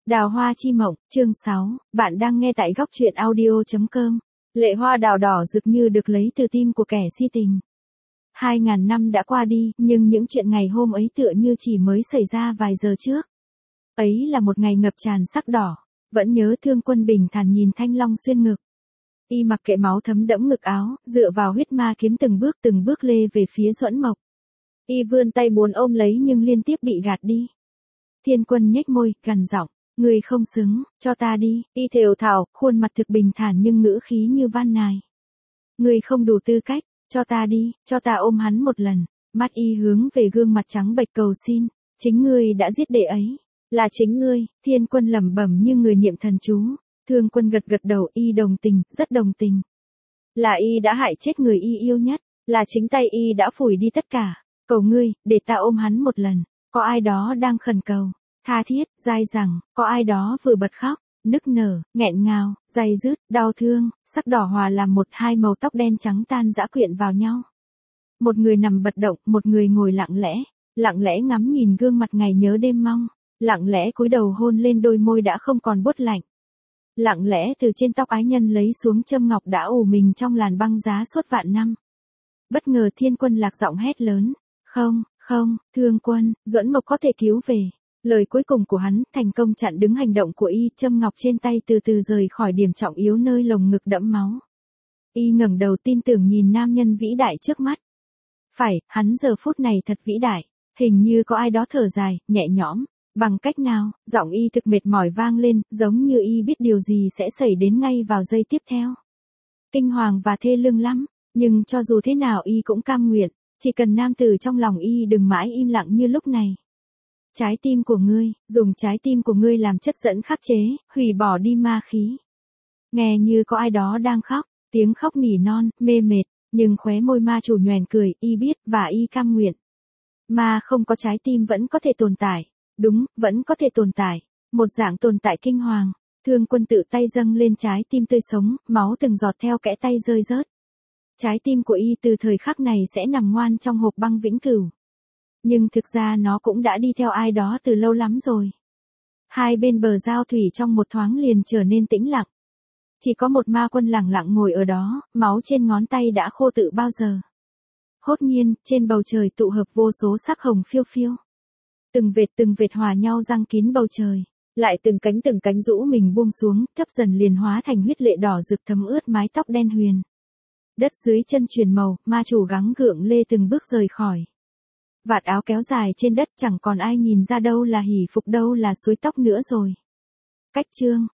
Đào hoa chi mộng, chương 6, bạn đang nghe tại góc truyện audio.com. Lệ hoa đào đỏ rực như được lấy từ tim của kẻ si tình. 2000 năm đã qua đi, nhưng những chuyện ngày hôm ấy tựa như chỉ mới xảy ra vài giờ trước. Ấy là một ngày ngập tràn sắc đỏ, vẫn nhớ Thương Quân bình thản nhìn thanh long xuyên ngực. Y mặc kệ máu thấm đẫm ngực áo, dựa vào huyết ma kiếm từng bước lê về phía Duẫn Mộc. Y vươn tay muốn ôm lấy nhưng liên tiếp bị gạt đi. Thiên Quân nhếch môi, gằn giọng. Người không xứng, cho ta đi, y thều thào, khuôn mặt thực bình thản nhưng ngữ khí như van nài. Người không đủ tư cách, cho ta đi, cho ta ôm hắn một lần, mắt y hướng về gương mặt trắng bệch cầu xin, chính ngươi đã giết đệ ấy, là chính ngươi, Thiên Quân lẩm bẩm như người niệm thần chú, Thương Quân gật gật đầu, y đồng tình, rất đồng tình. Là y đã hại chết người y yêu nhất, là chính tay y đã phủi đi tất cả, cầu ngươi, để ta ôm hắn một lần, có ai đó đang khẩn cầu. Tha thiết, dai dẳng, có ai đó vừa bật khóc, nức nở, nghẹn ngào, day dứt, đau thương, sắc đỏ hòa làm một hai màu tóc đen trắng tan dã quyện vào nhau. Một người nằm bật động, một người ngồi lặng lẽ ngắm nhìn gương mặt ngày nhớ đêm mong, lặng lẽ cúi đầu hôn lên đôi môi đã không còn buốt lạnh. Lặng lẽ từ trên tóc ái nhân lấy xuống châm ngọc đã ủ mình trong làn băng giá suốt vạn năm. Bất ngờ Thiên Quân lạc giọng hét lớn, không, Thương Quân, Duẫn Mộc có thể cứu về. Lời cuối cùng của hắn thành công chặn đứng hành động của y, châm ngọc trên tay từ từ rời khỏi điểm trọng yếu nơi lồng ngực đẫm máu. Y ngẩng đầu tin tưởng nhìn nam nhân vĩ đại trước mắt. Phải, hắn giờ phút này thật vĩ đại, hình như có ai đó thở dài, nhẹ nhõm, bằng cách nào, giọng y thực mệt mỏi vang lên, giống như y biết điều gì sẽ xảy đến ngay vào giây tiếp theo. Kinh hoàng và thê lương lắm, nhưng cho dù thế nào y cũng cam nguyện, chỉ cần nam tử trong lòng y đừng mãi im lặng như lúc này. Trái tim của ngươi, dùng trái tim của ngươi làm chất dẫn khắc chế, hủy bỏ đi ma khí. Nghe như có ai đó đang khóc, tiếng khóc nỉ non, mê mệt, nhưng khóe môi ma chủ nhoẻn cười, y biết và y cam nguyện. Ma không có trái tim vẫn có thể tồn tại, đúng, vẫn có thể tồn tại, một dạng tồn tại kinh hoàng. Thương Quân tự tay dâng lên trái tim tươi sống, máu từng giọt theo kẽ tay rơi rớt. Trái tim của y từ thời khắc này sẽ nằm ngoan trong hộp băng vĩnh cửu. Nhưng thực ra nó cũng đã đi theo ai đó từ lâu lắm rồi. Hai bên bờ giao thủy trong một thoáng liền trở nên tĩnh lặng. Chỉ có một ma quân lẳng lặng ngồi ở đó, máu trên ngón tay đã khô tự bao giờ. Hốt nhiên, trên bầu trời tụ hợp vô số sắc hồng phiêu phiêu. Từng vệt hòa nhau giăng kín bầu trời. Lại từng cánh rũ mình buông xuống, thấp dần liền hóa thành huyết lệ đỏ rực thấm ướt mái tóc đen huyền. Đất dưới chân chuyển màu, ma chủ gắng gượng lê từng bước rời khỏi. Vạt áo kéo dài trên đất chẳng còn ai nhìn ra đâu là hỷ phục đâu là suối tóc nữa rồi. Cách chương,